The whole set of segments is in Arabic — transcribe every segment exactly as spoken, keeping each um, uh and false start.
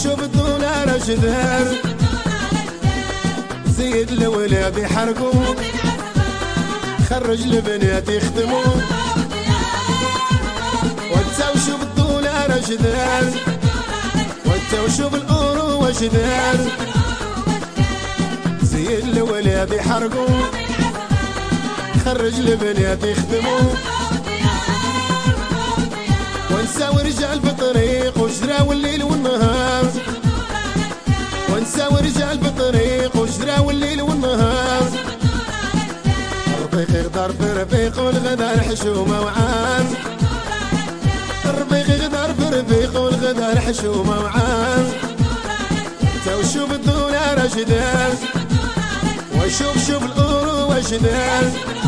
وشوف الدولار اش دار، زيد الولاد يحرقوا، خرج البنات يخدموا. وانت وشوف الدولار اش دار، وانت وشوف الاورو واش دار، زيد الولاد يحرقوا، خرج البنات يخدموا. ونساو رجال بطريق وشراو الليل والنهار، ونساو رجال بطريق وشراو الليل والنهار. الربيق يغدر برفيق والغدار حشومه وعان، الربيق يغدر برفيق والغدار حشومه وعان. انت وشوف الدولار اش دار، وشوف شوف الاورو واش دار،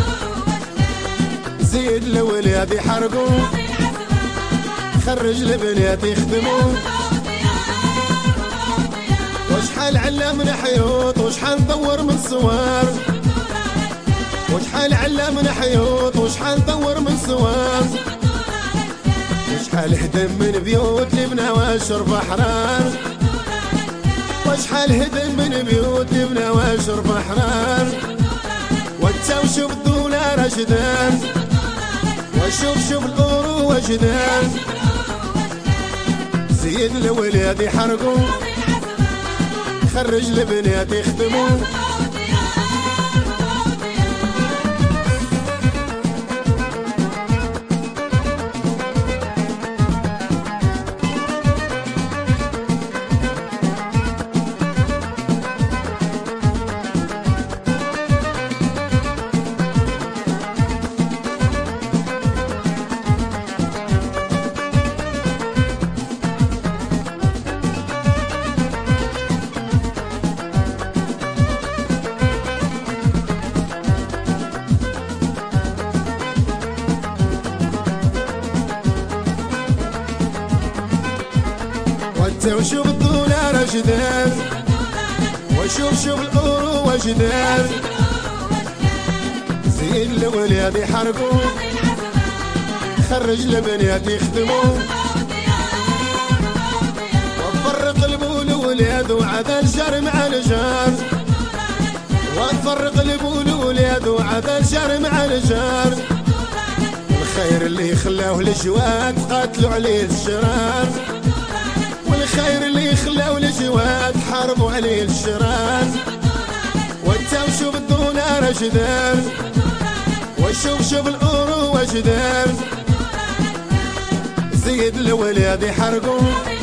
زيد الولاد يحرقوا، خرج البنات يخدموا. وشحال علمنا حيوط وشحال ندور من صوار، وشحال علمنا حيوط وشحال ندور من صوار. وشحال هدم من بيوت لبنا واشرب احرار، وشحال هدم من بيوت لبنا واشرب احرار. وانت وشوف الدولار اش دار، وشوف شوف الاورو واش دار، زيد الولاد يحرقوا، خرج البنات يخدموا. وشوف الدولار اش دار، وشوف شوف الاورو واش دار، زيد الولاد يحرقوا، خرج البنات يخدموا. وفرق البو الولاد وعدا الجار مع الجار، وفرق البو الولاد وعدا الجار مع الجار. الخير اللي خلاوه الجواد قاتلوا عليه الشرار، الخير اللي خلاو الجواد حاربوا عليه الشرار. وانت وشوف الدولار اش دار، وشوف شوف الاورو واش دار، زيد الولاد يحرقوا،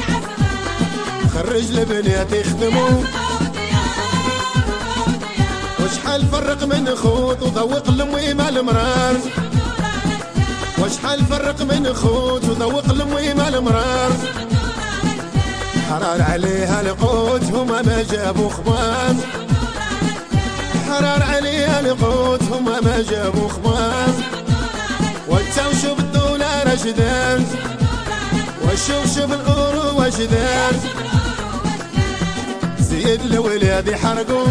خرج البنات يخدموا. وشحال فرق من خوت وذوق المويم المرار، وشحال فرق من خوت وذوق المويم المرار. حرار عليها القوت هما ما جابوا خبار، حرار عليها القوت هما ما جابوا خبار. وانت وشوف الدولار اش دار، وشوف شوف الاورو واش دار، زيد الولاد يحرقوا،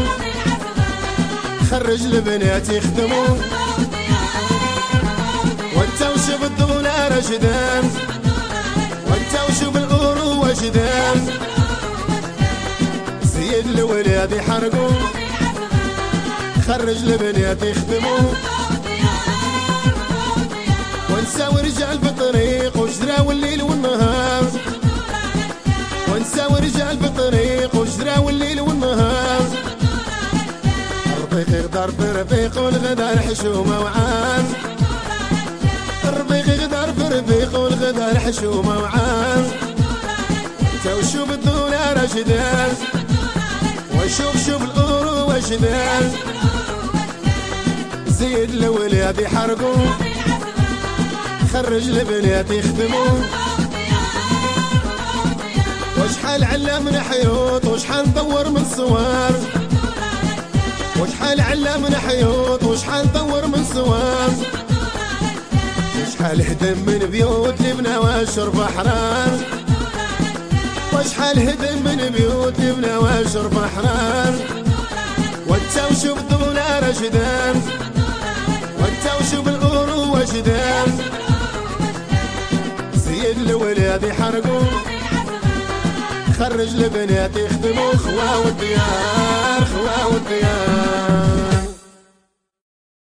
خرج البنات يخدموا. وانت وشوف الدولار اش دار، وانت وشوف الاورو واش دار، زيد الولاد يحرقوا، خرج البنات يخدموا. ونساو رجال بطريق وشراو الليل والنهار، ونساو رجال بطريق وشراو الليل والنهار. الربيق يغدر برفيق والغدار حشومه وعان، الربيق يغدر برفيق والغدار حشومه وعان. انت وشوف الدولار اش دار، وشوف شوف الاورو واش دار، زيد الولاد يحرقوا، خرج البنات يخدموا. وشحال علمنا حيوط وشحال ندور من صوار، وشحال علمنا حيوط وشحال ندور من صوار. وشحال هدم من بيوت لبنا واشرب احرار، وشحال هدم من بيوت لبنا واشرب احرار. وانت وشوف الدولار اش دار، وانت وشوف الاورو واش دار، زيد الولاد يحرقوا، يخرج البنات يخدموا خوا والديار خوا والديار.